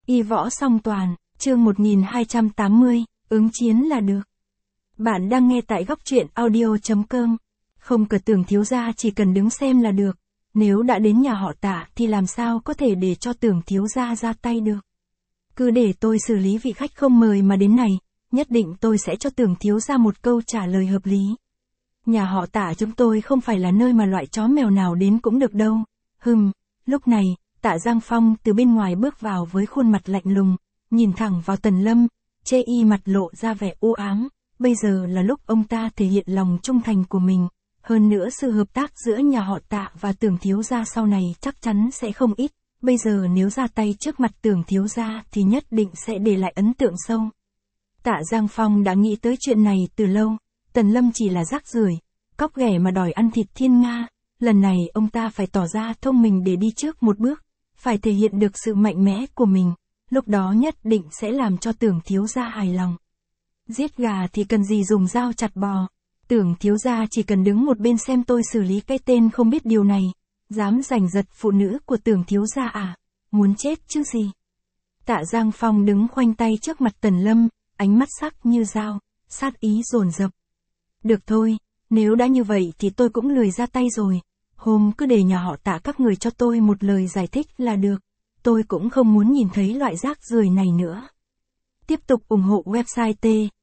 Y võ song toàn, chương 1280, ứng chiến là được. Bạn đang nghe tại góc truyện audio.com. Không cần Tưởng thiếu gia chỉ cần đứng xem là được. Nếu đã đến nhà họ Tạ thì làm sao có thể để cho Tưởng thiếu gia ra tay được. Cứ để tôi xử lý vị khách không mời mà đến này, nhất định tôi sẽ cho Tưởng thiếu gia một câu trả lời hợp lý. Nhà họ Tạ chúng tôi không phải là nơi mà loại chó mèo nào đến cũng được đâu. Lúc này, Tạ Giang Phong từ bên ngoài bước vào với khuôn mặt lạnh lùng, nhìn thẳng vào Tần Lâm, chê y mặt lộ ra vẻ u ám. Bây giờ là lúc ông ta thể hiện lòng trung thành của mình. Hơn nữa sự hợp tác giữa nhà họ Tạ và Tưởng thiếu gia sau này chắc chắn sẽ không ít. Bây giờ nếu ra tay trước mặt Tưởng thiếu gia thì nhất định sẽ để lại ấn tượng sâu. Tạ Giang Phong đã nghĩ tới chuyện này từ lâu. Tần Lâm chỉ là rác rưởi, cóc ghẻ mà đòi ăn thịt thiên nga. Lần này ông ta phải tỏ ra thông minh để đi trước một bước, phải thể hiện được sự mạnh mẽ của mình. Lúc đó nhất định sẽ làm cho Tưởng thiếu gia hài lòng. Giết gà thì cần gì dùng dao chặt bò. Tưởng thiếu gia chỉ cần đứng một bên xem tôi xử lý cái tên không biết điều này. Dám giành giật phụ nữ của Tưởng thiếu gia à? Muốn chết chứ gì? Tạ Giang Phong đứng khoanh tay trước mặt Tần Lâm, ánh mắt sắc như dao, sát ý dồn dập. Được thôi, nếu đã như vậy thì tôi cũng lười ra tay rồi. Hôm cứ để nhà họ Tạ các người cho tôi một lời giải thích là được. Tôi cũng không muốn nhìn thấy loại rác rưởi này nữa. Tiếp tục ủng hộ website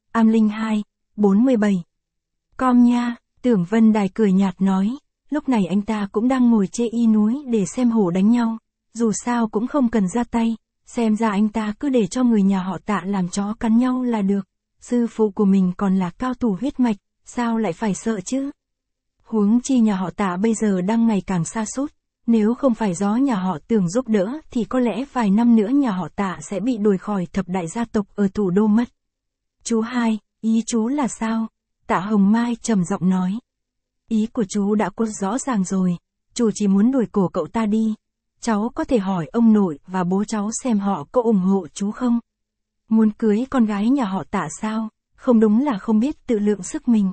Am0247.com nha. Tưởng Vân Đài cười nhạt nói. Lúc này anh ta cũng đang ngồi chê y núi để xem hổ đánh nhau. Dù sao cũng không cần ra tay. Xem ra anh ta cứ để cho người nhà họ Tạ làm chó cắn nhau là được. Sư phụ của mình còn là cao thủ huyết mạch, sao lại phải sợ chứ? Huống chi nhà họ Tạ bây giờ đang ngày càng sa sút. Nếu không phải do nhà họ Tưởng giúp đỡ thì có lẽ vài năm nữa nhà họ Tạ sẽ bị đuổi khỏi thập đại gia tộc ở thủ đô mất. Chú hai, ý chú là sao? Tạ Hồng Mai trầm giọng nói. Ý của chú đã có rõ ràng rồi, chú chỉ muốn đuổi cổ cậu ta đi. Cháu có thể hỏi ông nội và bố cháu xem họ có ủng hộ chú không? Muốn cưới con gái nhà họ Tạ sao? Không đúng là không biết tự lượng sức mình.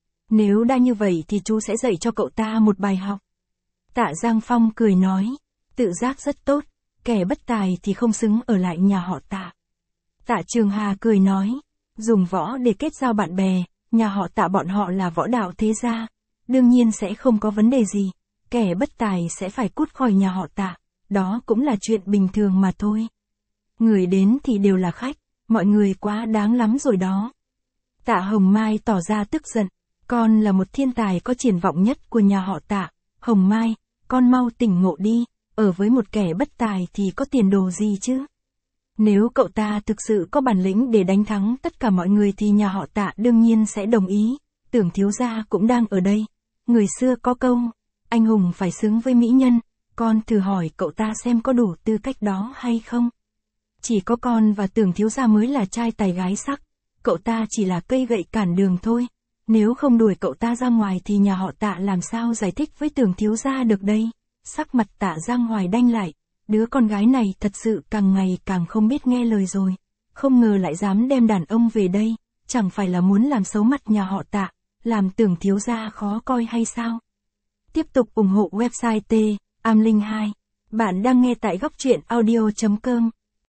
Nếu đã như vậy thì chú sẽ dạy cho cậu ta một bài học. Tạ Giang Phong cười nói, tự giác rất tốt, kẻ bất tài thì không xứng ở lại nhà họ Tạ. Tạ Trường Hà cười nói, dùng võ để kết giao bạn bè, nhà họ Tạ bọn họ là võ đạo thế gia, đương nhiên sẽ không có vấn đề gì, kẻ bất tài sẽ phải cút khỏi nhà họ Tạ, đó cũng là chuyện bình thường mà thôi. Người đến thì đều là khách, mọi người quá đáng lắm rồi đó. Tạ Hồng Mai tỏ ra tức giận, con là một thiên tài có triển vọng nhất của nhà họ Tạ. Hồng Mai, con mau tỉnh ngộ đi, ở với một kẻ bất tài thì có tiền đồ gì chứ? Nếu cậu ta thực sự có bản lĩnh để đánh thắng tất cả mọi người thì nhà họ Tạ đương nhiên sẽ đồng ý. Tưởng thiếu gia cũng đang ở đây. Người xưa có câu, anh hùng phải xứng với mỹ nhân, con thử hỏi cậu ta xem có đủ tư cách đó hay không? Chỉ có con và Tưởng thiếu gia mới là trai tài gái sắc, cậu ta chỉ là cây gậy cản đường thôi. Nếu không đuổi cậu ta ra ngoài thì nhà họ Tạ làm sao giải thích với Tưởng thiếu gia được đây? Sắc mặt Tạ Giang Hoài đanh lại, đứa con gái này thật sự càng ngày càng không biết nghe lời rồi. Không ngờ lại dám đem đàn ông về đây, chẳng phải là muốn làm xấu mặt nhà họ Tạ, làm Tưởng thiếu gia khó coi hay sao? Tiếp tục ủng hộ website Am02. Bạn đang nghe tại góc truyện audio.com.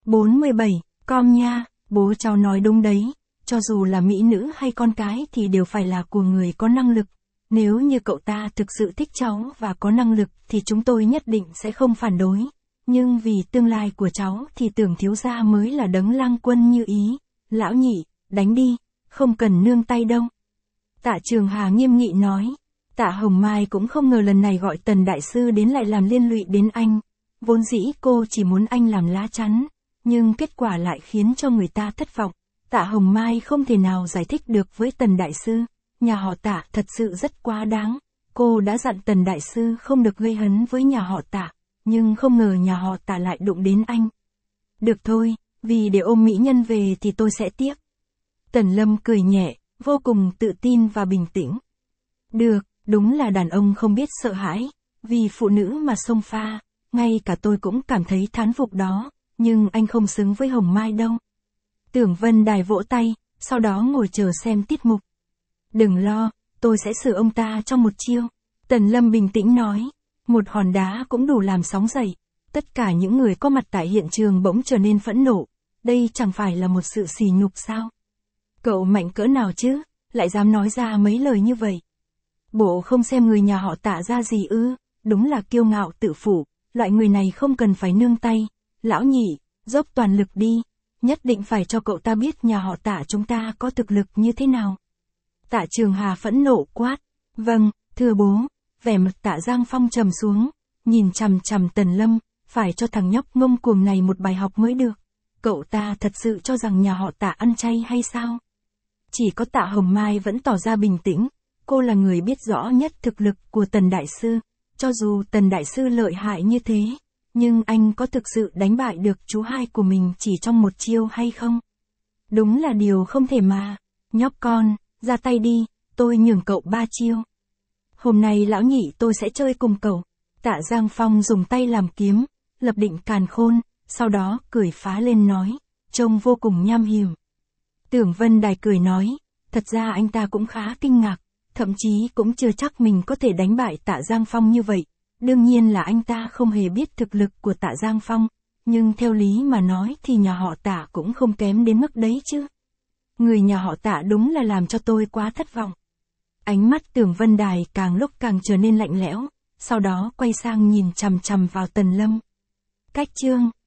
47.com nha. Bố cháu nói đúng đấy. Cho dù là mỹ nữ hay con cái thì đều phải là của người có năng lực. Nếu như cậu ta thực sự thích cháu và có năng lực thì chúng tôi nhất định sẽ không phản đối. Nhưng vì tương lai của cháu thì Tưởng thiếu gia mới là đấng lang quân như ý. Lão nhị, đánh đi, không cần nương tay đâu. Tạ Trường Hà nghiêm nghị nói. Tạ Hồng Mai cũng không ngờ lần này gọi Tần Đại Sư đến lại làm liên lụy đến anh. Vốn dĩ cô chỉ muốn anh làm lá chắn, nhưng kết quả lại khiến cho người ta thất vọng. Tạ Hồng Mai không thể nào giải thích được với Tần Đại Sư, nhà họ Tạ thật sự rất quá đáng. Cô đã dặn Tần Đại Sư không được gây hấn với nhà họ Tạ, nhưng không ngờ nhà họ Tạ lại đụng đến anh. Được thôi, vì để ôm mỹ nhân về thì tôi sẽ tiếc. Tần Lâm cười nhẹ, vô cùng tự tin và bình tĩnh. Được, đúng là đàn ông không biết sợ hãi, vì phụ nữ mà xông pha, ngay cả tôi cũng cảm thấy thán phục đó, nhưng anh không xứng với Hồng Mai đâu. Tưởng Vân Đài vỗ tay, sau đó ngồi chờ xem tiết mục. Đừng lo, tôi sẽ xử ông ta trong một chiêu. Tần Lâm bình tĩnh nói, một hòn đá cũng đủ làm sóng dậy. Tất cả những người có mặt tại hiện trường bỗng trở nên phẫn nộ. Đây chẳng phải là một sự sỉ nhục sao? Cậu mạnh cỡ nào chứ, lại dám nói ra mấy lời như vậy? Bộ không xem người nhà họ Tạ ra gì ư? Đúng là kiêu ngạo tự phụ, loại người này không cần phải nương tay. Lão Nhị, dốc toàn lực đi, nhất định phải cho cậu ta biết nhà họ Tạ chúng ta có thực lực như thế nào. Tạ Trường Hà phẫn nộ quát. Vâng, thưa bố. Vẻ mặt Tạ Giang Phong trầm xuống, nhìn chằm chằm Tần Lâm, phải cho thằng nhóc ngông cuồng này một bài học mới được. Cậu ta thật sự cho rằng nhà họ Tạ ăn chay hay sao? Chỉ có Tạ Hồng Mai vẫn tỏ ra bình tĩnh, cô là người biết rõ nhất thực lực của Tần Đại Sư. Cho dù Tần Đại Sư lợi hại như thế, nhưng anh có thực sự đánh bại được chú hai của mình chỉ trong một chiêu hay không? Đúng là điều không thể mà. Nhóc con, ra tay đi, tôi nhường cậu 3 chiêu. Hôm nay Lão Nhị tôi sẽ chơi cùng cậu. Tạ Giang Phong dùng tay làm kiếm, lập định càn khôn, sau đó cười phá lên nói, trông vô cùng nham hiểm. Tưởng Vân Đài cười nói, thật ra anh ta cũng khá kinh ngạc, thậm chí cũng chưa chắc mình có thể đánh bại Tạ Giang Phong như vậy. Đương nhiên là anh ta không hề biết thực lực của Tạ Giang Phong, nhưng theo lý mà nói thì nhà họ Tạ cũng không kém đến mức đấy chứ. Người nhà họ Tạ đúng là làm cho tôi quá thất vọng. Ánh mắt Tưởng Vân Đài càng lúc càng trở nên lạnh lẽo, sau đó quay sang nhìn chằm chằm vào Tần Lâm. Cách chương